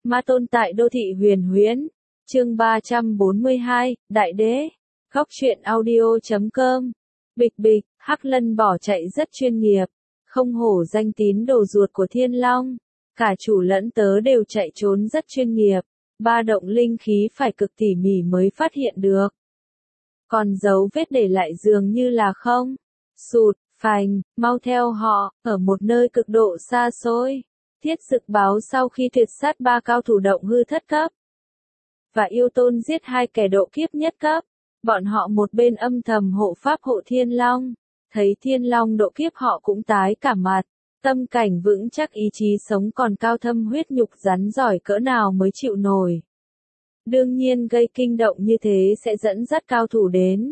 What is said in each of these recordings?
Ma tôn tại đô thị huyền huyễn. Chương 342, Đại Đế. Góc truyện audio.com. Bịch bịch, Hắc Lân bỏ chạy rất chuyên nghiệp. Không hổ danh tín đồ ruột của Thiên Long. Cả chủ lẫn tớ đều chạy trốn rất chuyên nghiệp. Ba động linh khí phải cực tỉ mỉ mới phát hiện được. Còn dấu vết để lại dường như là không. Sụt, phành, mau theo họ, ở một nơi cực độ xa xôi. Thiết Dực báo sau khi tuyệt sát 3 cao thủ động hư thất cấp. Và yêu tôn giết 2 kẻ độ kiếp nhất cấp. Bọn họ một bên âm thầm hộ pháp hộ Thiên Long. Thấy Thiên Long độ kiếp họ cũng tái cả mặt. Tâm cảnh vững chắc ý chí sống còn cao thâm huyết nhục rắn giỏi cỡ nào mới chịu nổi. Đương nhiên gây kinh động như thế sẽ dẫn dắt cao thủ đến.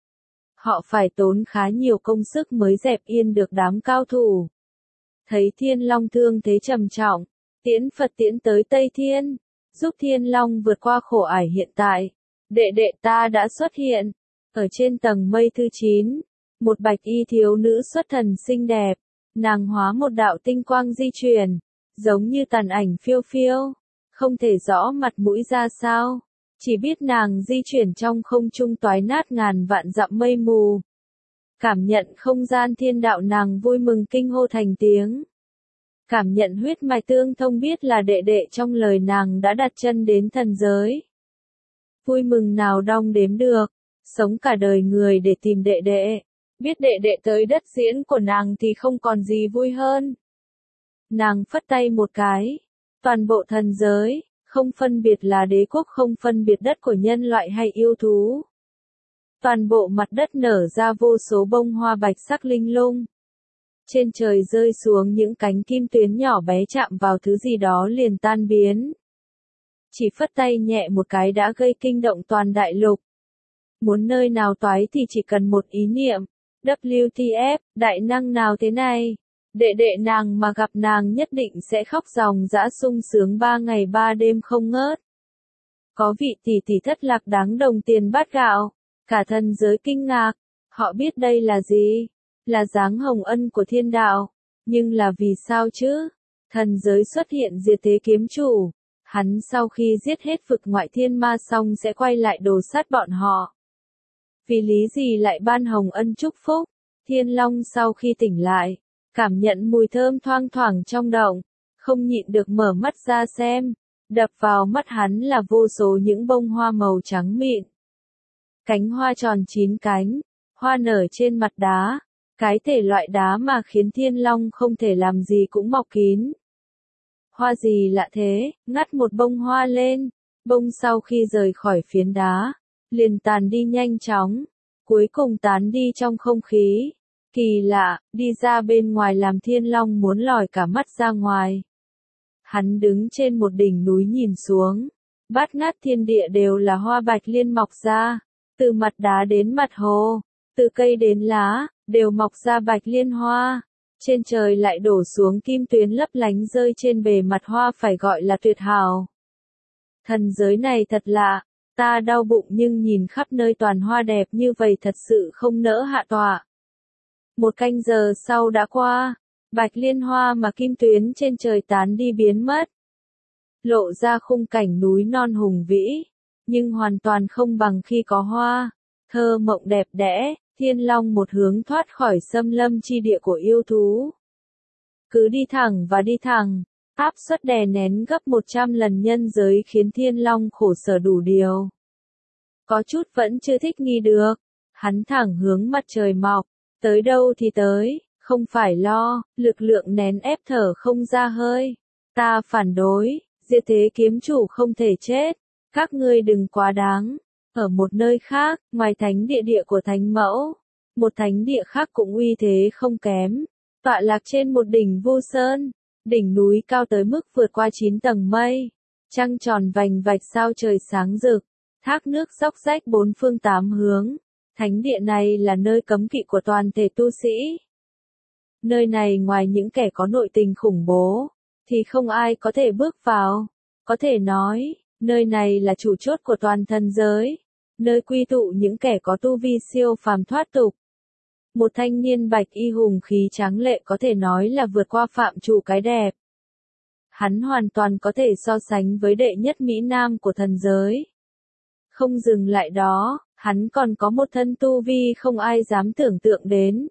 Họ phải tốn khá nhiều công sức mới dẹp yên được đám cao thủ. Thấy Thiên Long thương thế trầm trọng, tiễn Phật tiễn tới Tây Thiên, giúp Thiên Long vượt qua khổ ải hiện tại. Đệ đệ ta đã xuất hiện, ở trên tầng mây thứ 9, một bạch y thiếu nữ xuất thần xinh đẹp, nàng hóa một đạo tinh quang di chuyển, giống như tàn ảnh phiêu phiêu, không thể rõ mặt mũi ra sao, chỉ biết nàng di chuyển trong không trung toái nát ngàn vạn dặm mây mù. Cảm nhận không gian thiên đạo nàng vui mừng kinh hô thành tiếng. Cảm nhận huyết mạch tương thông biết là đệ đệ trong lời nàng đã đặt chân đến thần giới. Vui mừng nào đong đếm được, sống cả đời người để tìm đệ đệ. Biết đệ đệ tới đất diễn của nàng thì không còn gì vui hơn. Nàng phất tay một cái, toàn bộ thần giới, không phân biệt là đế quốc không phân biệt đất của nhân loại hay yêu thú. Toàn bộ mặt đất nở ra vô số bông hoa bạch sắc linh lung. Trên trời rơi xuống những cánh kim tuyến nhỏ bé chạm vào thứ gì đó liền tan biến. Chỉ phất tay nhẹ một cái đã gây kinh động toàn đại lục. Muốn nơi nào toái thì chỉ cần một ý niệm. WTF, đại năng nào thế này? Đệ đệ nàng mà gặp nàng nhất định sẽ khóc ròng rã sung sướng 3 ngày 3 đêm không ngớt. Có vị tỷ tỷ thất lạc đáng đồng tiền bát gạo. Cả thần giới kinh ngạc. Họ biết đây là gì? Là dáng hồng ân của thiên đạo. Nhưng là vì sao chứ? Thần giới xuất hiện diệt thế kiếm chủ. Hắn sau khi giết hết vực ngoại thiên ma xong sẽ quay lại đồ sát bọn họ. Vì lý gì lại ban hồng ân chúc phúc? Thiên Long sau khi tỉnh lại, cảm nhận mùi thơm thoang thoảng trong động, không nhịn được mở mắt ra xem. Đập vào mắt hắn là vô số những bông hoa màu trắng mịn. Cánh hoa tròn 9 cánh, hoa nở trên mặt đá, cái thể loại đá mà khiến Thiên Long không thể làm gì cũng mọc kín. Hoa gì lạ thế, ngắt một bông hoa lên, bông sau khi rời khỏi phiến đá, liền tàn đi nhanh chóng, cuối cùng tán đi trong không khí. Kỳ lạ, đi ra bên ngoài làm Thiên Long muốn lòi cả mắt ra ngoài. Hắn đứng trên một đỉnh núi nhìn xuống, bát ngát thiên địa đều là hoa bạch liên mọc ra, từ mặt đá đến mặt hồ, từ cây đến lá, đều mọc ra bạch liên hoa. Trên trời lại đổ xuống kim tuyến lấp lánh rơi trên bề mặt hoa phải gọi là tuyệt hảo. Thần giới này thật lạ, ta đau bụng nhưng nhìn khắp nơi toàn hoa đẹp như vậy thật sự không nỡ hạ tọa. 1 canh giờ sau đã qua, bạch liên hoa mà kim tuyến trên trời tán đi biến mất. Lộ ra khung cảnh núi non hùng vĩ, nhưng hoàn toàn không bằng khi có hoa, thơ mộng đẹp đẽ. Thiên Long một hướng thoát khỏi xâm lâm chi địa của yêu thú. Cứ đi thẳng và đi thẳng, áp suất đè nén gấp 100 lần nhân giới khiến Thiên Long khổ sở đủ điều. Có chút vẫn chưa thích nghi được, hắn thẳng hướng mặt trời mọc, tới đâu thì tới, không phải lo, lực lượng nén ép thở không ra hơi. Ta phản đối, diệt thế kiếm chủ không thể chết, các ngươi đừng quá đáng. Ở một nơi khác, ngoài thánh địa của Thánh Mẫu, một thánh địa khác cũng uy thế không kém, tọa lạc trên một đỉnh Vu Sơn, đỉnh núi cao tới mức vượt qua 9 tầng mây, trăng tròn vành vạch sao trời sáng rực, thác nước róc rách 4 phương 8 hướng. Thánh địa này là nơi cấm kỵ của toàn thể tu sĩ. Nơi này ngoài những kẻ có nội tình khủng bố, thì không ai có thể bước vào. Có thể nói, nơi này là chủ chốt của toàn thần giới, nơi quy tụ những kẻ có tu vi siêu phàm thoát tục. Một thanh niên bạch y hùng khí tráng lệ có thể nói là vượt qua phạm chủ cái đẹp. Hắn hoàn toàn có thể so sánh với đệ nhất Mỹ Nam của thần giới. Không dừng lại đó, hắn còn có một thân tu vi không ai dám tưởng tượng đến.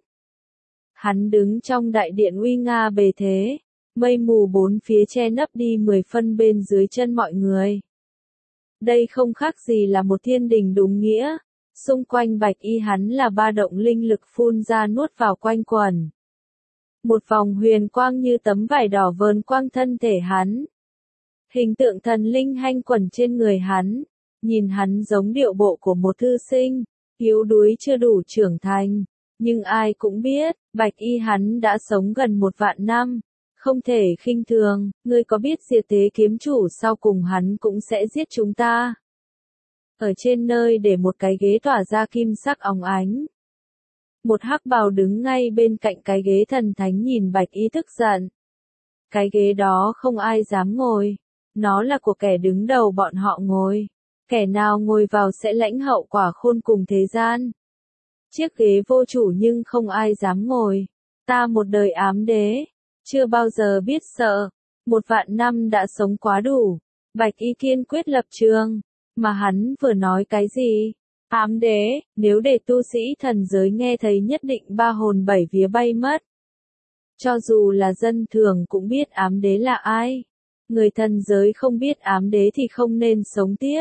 Hắn đứng trong đại điện uy nga bề thế, mây mù bốn phía che nấp đi 10 phân bên dưới chân mọi người. Đây không khác gì là một thiên đình đúng nghĩa, xung quanh bạch y hắn là ba động linh lực phun ra nuốt vào quanh quần. Một vòng huyền quang như tấm vải đỏ vờn quanh thân thể hắn. Hình tượng thần linh hanh quẩn trên người hắn, nhìn hắn giống điệu bộ của một thư sinh, yếu đuối chưa đủ trưởng thành. Nhưng ai cũng biết, bạch y hắn đã sống gần 1.000 năm, không thể khinh thường. Ngươi có biết diệt thế kiếm chủ sau cùng hắn cũng sẽ giết chúng ta? Ở trên nơi để một cái ghế tỏa ra kim sắc óng ánh. Một hắc bào đứng ngay bên cạnh cái ghế thần thánh nhìn bạch y tức giận. Cái ghế đó không ai dám ngồi, nó là của kẻ đứng đầu bọn họ ngồi. Kẻ nào ngồi vào sẽ lãnh hậu quả khôn cùng thế gian. Chiếc ghế vô chủ nhưng không ai dám ngồi. Ta một đời ám đế, chưa bao giờ biết sợ. 1.000 năm đã sống quá đủ. Bạch y kiên quyết lập trường. Mà hắn vừa nói cái gì? Ám đế, nếu để tu sĩ thần giới nghe thấy nhất định ba hồn bảy vía bay mất. Cho dù là dân thường cũng biết ám đế là ai. Người thần giới không biết ám đế thì không nên sống tiếp.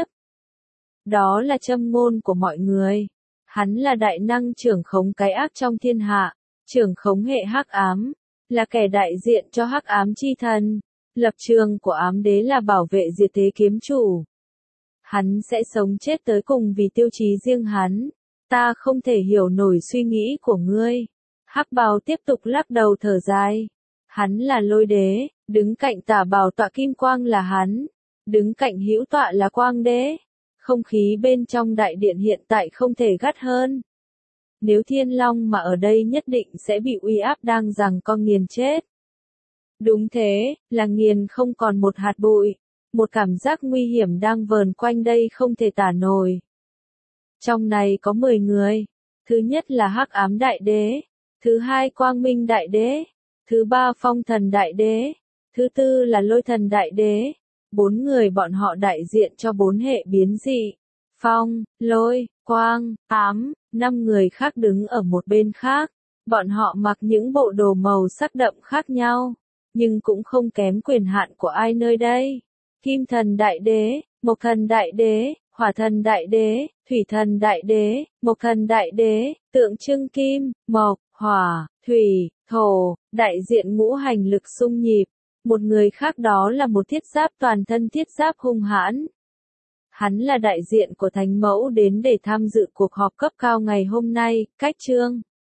Đó là châm ngôn của mọi người. Hắn là đại năng trưởng khống cái ác trong thiên hạ, trưởng khống hệ hắc ám, là kẻ đại diện cho hắc ám chi thần. Lập trường của ám đế là bảo vệ diệt thế kiếm chủ. Hắn sẽ sống chết tới cùng vì tiêu chí riêng hắn. Ta không thể hiểu nổi suy nghĩ của ngươi. Hắc bào tiếp tục lắc đầu thở dài. Hắn là lôi đế, đứng cạnh tả bào tọa kim quang là hắn, đứng cạnh hữu tọa là quang đế. Không khí bên trong đại điện hiện tại không thể gắt hơn. Nếu Thiên Long mà ở đây nhất định sẽ bị uy áp đang giằng co nghiền chết. Đúng thế, là nghiền không còn một hạt bụi. Một cảm giác nguy hiểm đang vờn quanh đây không thể tả nổi. Trong này có 10 người. Thứ nhất là Hắc Ám Đại Đế. Thứ hai Quang Minh Đại Đế. Thứ ba Phong Thần Đại Đế. Thứ tư là Lôi Thần Đại Đế. 4 người bọn họ đại diện cho 4 hệ biến dị. Phong, lôi, quang, ám. 5 người khác đứng ở một bên khác. Bọn họ mặc những bộ đồ màu sắc đậm khác nhau, nhưng cũng không kém quyền hạn của ai nơi đây. Kim Thần Đại Đế, Mộc Thần Đại Đế, Hỏa Thần Đại Đế, Thủy Thần Đại Đế, Mộc Thần Đại Đế, tượng trưng kim, mộc, hỏa, thủy, thổ, đại diện ngũ hành lực xung nhịp. Một người khác đó là một thiết giáp toàn thân thiết giáp hung hãn. Hắn là đại diện của Thánh Mẫu đến để tham dự cuộc họp cấp cao ngày hôm nay, cách chương.